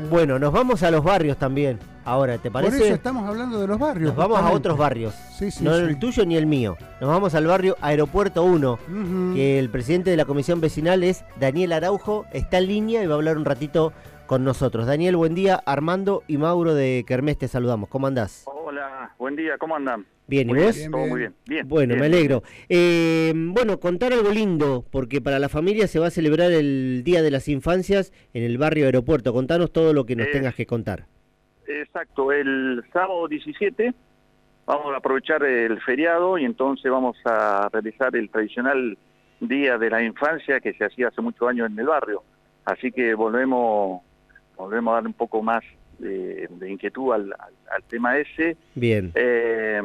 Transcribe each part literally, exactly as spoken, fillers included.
Bueno, nos vamos a los barrios también. Ahora, ¿te parece? Por eso estamos hablando de los barrios. Nos vamos a otros barrios. Sí, sí, no sí. el tuyo ni el mío. Nos vamos al barrio Aeropuerto uno, Uh-huh. que el presidente de la comisión vecinal es Daniel Araujo. Está en línea y va a hablar un ratito con nosotros. Daniel, buen día. Armando y Mauro de Kermés te saludamos. ¿Cómo andás? Hola, buen día. ¿Cómo andan? Bien, ¿y Muy vos? bien, todo muy bien. Bien. Bueno, bien. me alegro. Eh, bueno, contar algo lindo, porque para la familia se va a celebrar el Día de las Infancias en el barrio Aeropuerto. Contanos todo lo que nos Eh, tengas que contar. Exacto, el sábado diecisiete vamos a aprovechar el feriado y entonces vamos a realizar el tradicional Día de la Infancia que se hacía hace muchos años en el barrio. Así que volvemos, volvemos a dar un poco más de, de inquietud al, al, al tema ese. Bien. Eh,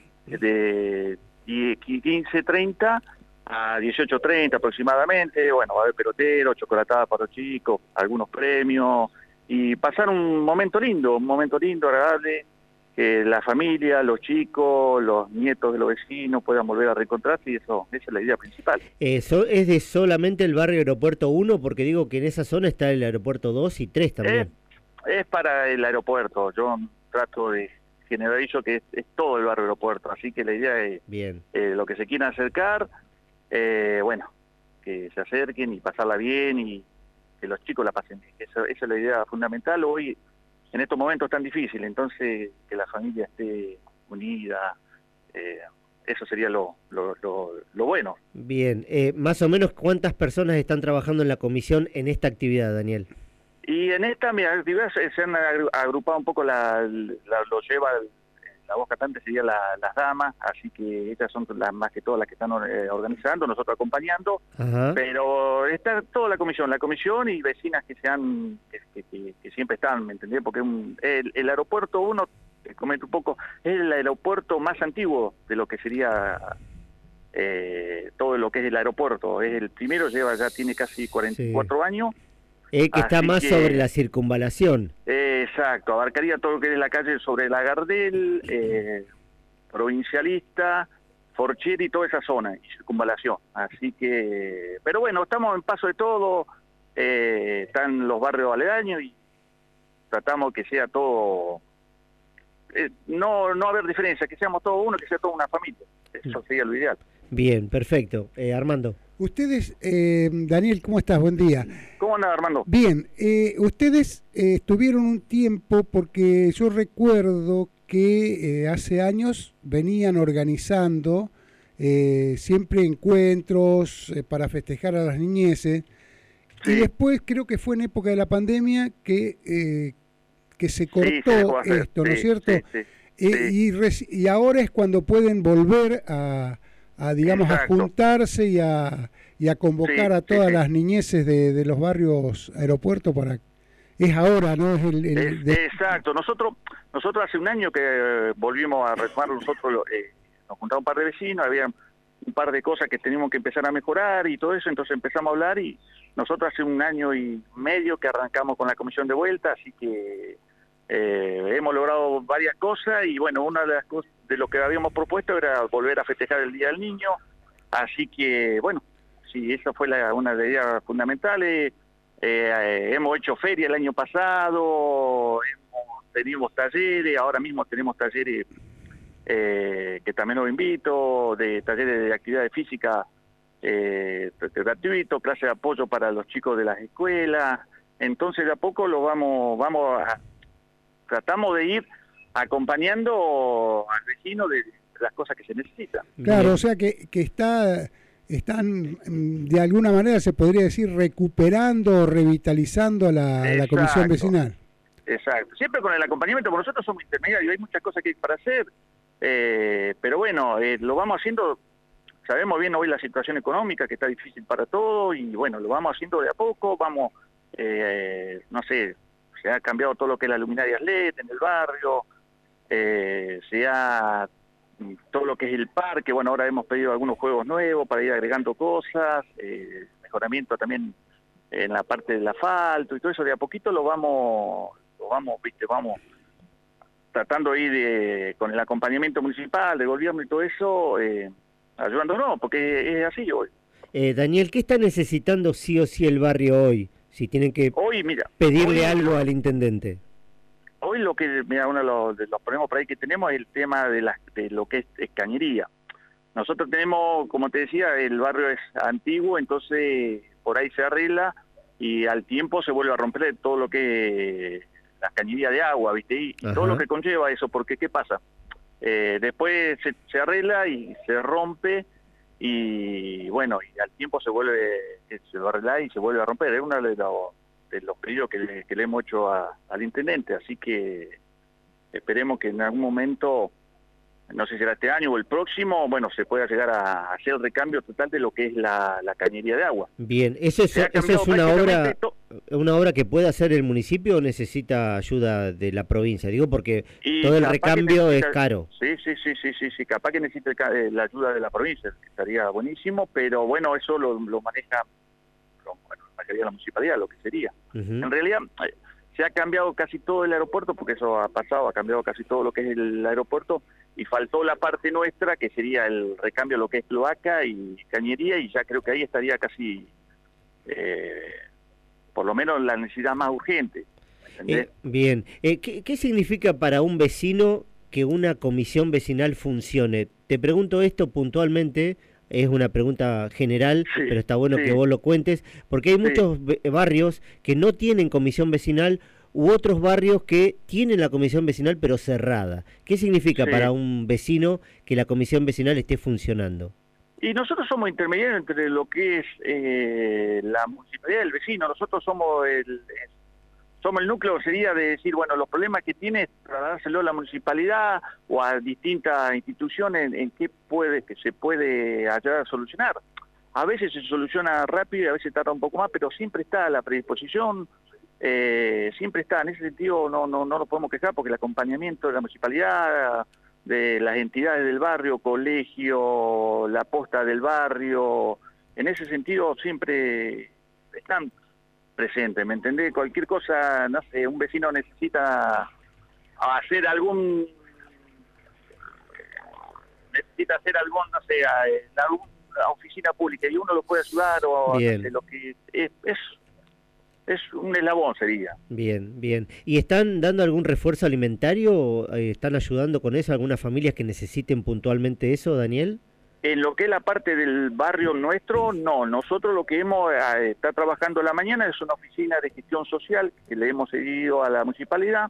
de quince treinta a dieciocho treinta aproximadamente, bueno, va a haber pelotero, chocolatada para los chicos, algunos premios, y pasar un momento lindo, un momento lindo, agradable, que la familia, los chicos, los nietos de los vecinos puedan volver a reencontrarse, y eso, esa es la idea principal. Eso es de solamente el barrio Aeropuerto uno, porque digo que en esa zona está el Aeropuerto dos y tres también. Es, es para el aeropuerto, yo trato de generalizo que es, es todo el barrio Aeropuerto, así que la idea es Bien. Eh, lo que se quieran acercar, eh, bueno, que se acerquen y pasarla bien y que los chicos la pasen bien. Esa, esa es la idea fundamental hoy, en estos momentos tan difíciles, entonces que la familia esté unida, eh, eso sería lo, lo, lo, lo bueno. Bien, eh, más o menos ¿cuántas personas están trabajando en la comisión en esta actividad, Daniel? Y en esta mi actividad se, se han agrupado un poco, la, la lo lleva la voz cantante, sería la, las damas, así que ellas son las más que todas las que están eh, organizando, nosotros acompañando. Ajá. Pero está toda la comisión, la comisión y vecinas que sean que, que, que, que siempre están, ¿me entendés? Porque un, el, el aeropuerto uno, te comento un poco, es el aeropuerto más antiguo de lo que sería eh, todo lo que es el aeropuerto. Es el primero, lleva ya tiene casi cuarenta y cuatro sí. años. Eh, que está Así más que, sobre la circunvalación. Eh, exacto, abarcaría todo lo que es la calle sobre la Gardel, eh, Provincialista, Forchieri y toda esa zona, y circunvalación. Así que, pero bueno, estamos en paso de todo, eh, están los barrios aledaños y tratamos que sea todo, eh, no no haber diferencia, que seamos todos uno, que sea toda una familia. Eso sería lo ideal. Bien, perfecto. Eh, Armando. Ustedes, eh, Daniel, ¿cómo estás? Buen día. ¿Cómo anda, Armando? Bien, eh, ustedes eh, estuvieron un tiempo, porque yo recuerdo que eh, hace años venían organizando eh, siempre encuentros eh, para festejar a las niñeces, sí. Y después creo que fue en época de la pandemia que, eh, que se cortó sí, se esto, ¿no es sí, cierto? Sí, sí, eh, sí. Y, res, y ahora es cuando pueden volver a... a digamos Exacto. a juntarse y a, y a convocar sí, a todas sí, las sí. niñeces de, de los barrios aeropuertos para es ahora, ¿no? Es el, el es, de... Exacto, nosotros nosotros hace un año que eh, volvimos a retomar, nosotros eh, nos juntamos un par de vecinos, había un par de cosas que teníamos que empezar a mejorar y todo eso, entonces empezamos a hablar y nosotros hace un año y medio que arrancamos con la comisión de vuelta, así que eh, hemos logrado varias cosas y bueno, una de las cosas de lo que habíamos propuesto era volver a festejar el Día del Niño, así que bueno, sí, esa fue la, una de las ideas fundamentales. Eh, eh, hemos hecho feria el año pasado, hemos tenido talleres, ahora mismo tenemos talleres eh, que también los invito, de talleres de actividades físicas eh, gratuitos, clases de apoyo para los chicos de las escuelas, entonces de a poco lo vamos, vamos a, tratamos de ir acompañando al vecino de las cosas que se necesitan. Claro, o sea que, que está, están de alguna manera, se podría decir, recuperando o revitalizando la, la comisión vecinal. Exacto, siempre con el acompañamiento, porque nosotros somos intermediarios, hay muchas cosas que hay para hacer, eh, pero bueno, eh, lo vamos haciendo, sabemos bien hoy la situación económica que está difícil para todos y bueno, lo vamos haciendo de a poco, vamos, eh, no sé, se ha cambiado todo lo que es la luminaria L E D en el barrio, eh, se ha todo lo que es el parque, bueno, ahora hemos pedido algunos juegos nuevos para ir agregando cosas, eh, mejoramiento también en la parte del asfalto y todo eso, de a poquito lo vamos, lo vamos, viste, vamos tratando de ir eh, con el acompañamiento municipal, del gobierno y todo eso, eh, ayudándonos, porque es así hoy. Eh, Daniel, ¿qué está necesitando sí o sí el barrio hoy? Si tienen que Hoy, mira, pedirle hoy, algo al intendente. Hoy lo que, mira, uno de los, de los problemas por ahí que tenemos es el tema de, la, de lo que es, es cañería. Nosotros tenemos, como te decía, el barrio es antiguo, entonces por ahí se arregla y al tiempo se vuelve a romper todo lo que es las cañerías de agua, ¿viste? Y, y todo lo que conlleva eso, porque ¿qué pasa? Eh, después se, se arregla y se rompe y bueno, y al tiempo se vuelve, se va a arreglar y se vuelve a romper. Es uno de los, de los pedidos que le, que le hemos hecho a, al intendente, así que esperemos que en algún momento, no sé si será este año o el próximo, bueno, se pueda llegar a hacer el recambio total de lo que es la, la cañería de agua. Bien, ¿eso es, eso es una obra una obra que puede hacer el municipio o necesita ayuda de la provincia? Digo porque y todo el recambio necesita, es caro. Sí, sí, sí, sí, sí, sí, capaz que necesita la ayuda de la provincia, que estaría buenísimo, pero bueno, eso lo, lo maneja bueno, la mayoría de la municipalidad, lo que sería. Uh-huh. En realidad se ha cambiado casi todo el aeropuerto, porque eso ha pasado, ha cambiado casi todo lo que es el aeropuerto, y faltó la parte nuestra, que sería el recambio de lo que es cloaca y cañería, y ya creo que ahí estaría casi, eh, por lo menos la necesidad más urgente. Eh, bien, eh, ¿qué, ¿qué significa para un vecino que una comisión vecinal funcione? Te pregunto esto puntualmente, es una pregunta general, sí, pero está bueno sí. que vos lo cuentes, porque hay sí. muchos barrios que no tienen comisión vecinal u otros barrios que tienen la comisión vecinal pero cerrada. ¿Qué significa sí. para un vecino que la comisión vecinal esté funcionando? Y nosotros somos intermediarios entre lo que es eh, la municipalidad y el vecino. Nosotros somos el, somos el núcleo, sería de decir, bueno, los problemas que tiene, trasladárselo a la municipalidad o a distintas instituciones en, en qué puede, que se puede ayudar a solucionar. A veces se soluciona rápido y a veces tarda un poco más, pero siempre está a la predisposición. Eh, siempre está, en ese sentido no no no lo podemos quejar porque el acompañamiento de la municipalidad, de las entidades del barrio, colegio, la posta del barrio, en ese sentido siempre están presentes, ¿me entendés? Cualquier cosa, no sé, un vecino necesita hacer algún necesita hacer algún, no sé, alguna oficina pública y uno lo puede ayudar o no sé, lo que es, es Es un eslabón, sería. Bien, bien. ¿Y están dando algún refuerzo alimentario o eh, están ayudando con eso a algunas familias que necesiten puntualmente eso, Daniel? En lo que es la parte del barrio nuestro, no. Nosotros lo que hemos eh, está trabajando la mañana es una oficina de gestión social que le hemos cedido a la municipalidad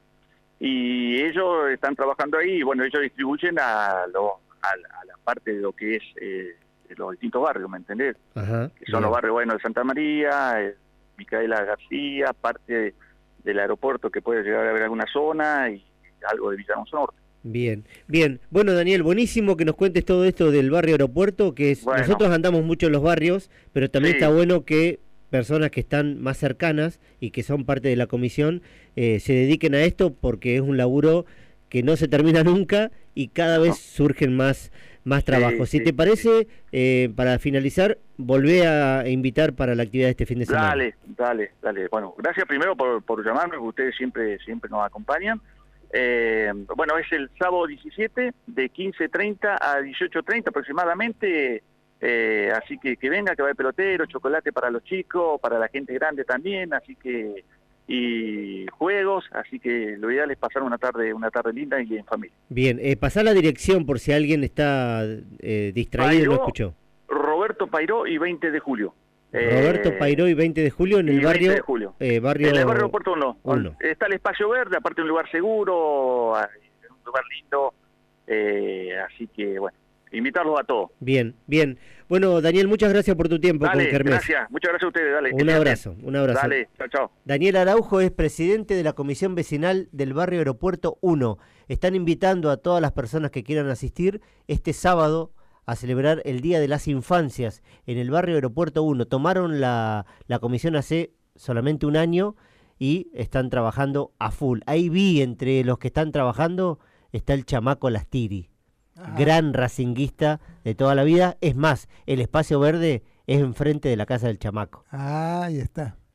y ellos están trabajando ahí y bueno, ellos distribuyen a, lo, a, a la parte de lo que es eh, de los distintos barrios, ¿me entendés? Ajá, que son bien. Los barrios buenos de Santa María, eh, Micaela García, parte de, del aeropuerto que puede llegar a haber alguna zona y algo de Villa Alonso Norte. Bien, bien. Bueno, Daniel, buenísimo que nos cuentes todo esto del barrio aeropuerto, que es, bueno. nosotros andamos mucho en los barrios, pero también sí. está bueno que personas que están más cercanas y que son parte de la comisión eh, se dediquen a esto porque es un laburo que no se termina nunca y cada no. vez surgen más más trabajo. Sí, si sí, te parece, sí. eh, para finalizar, volvé a invitar para la actividad de este fin de semana. Dale, dale, dale. Bueno, gracias primero por, por llamarme, porque ustedes siempre siempre nos acompañan. Eh, bueno, es el sábado diecisiete de quince treinta a dieciocho treinta aproximadamente, eh, así que que venga, que va el pelotero, chocolate para los chicos, para la gente grande también, así que y juegos, así que lo ideal es pasar una tarde una tarde linda y en familia. Bien, eh, pasá la dirección por si alguien está eh, distraído Pairó, y no escuchó. Roberto Pairó y veinte de julio. Roberto eh, Pairó y veinte de julio en el barrio de julio. Eh, barrio en el barrio Aeropuerto uno. uno. Está el espacio verde, aparte de un lugar seguro, un lugar lindo, eh, así que bueno, invitarlos a todos. Bien, bien. Bueno, Daniel, muchas gracias por tu tiempo. Dale, con Kermés. Gracias, muchas gracias a ustedes, dale. Un abrazo, un abrazo. Dale, chao, chao. Daniel Araujo es presidente de la Comisión Vecinal del Barrio Aeropuerto uno. Están invitando a todas las personas que quieran asistir este sábado a celebrar el Día de las Infancias en el Barrio Aeropuerto uno. Tomaron la, la comisión hace solamente un año y están trabajando a full. Ahí vi entre los que están trabajando está el chamaco Lastiri. Ajá. Gran racinguista de toda la vida. Es más, el espacio verde es enfrente de la casa del chamaco. Ah, ahí está.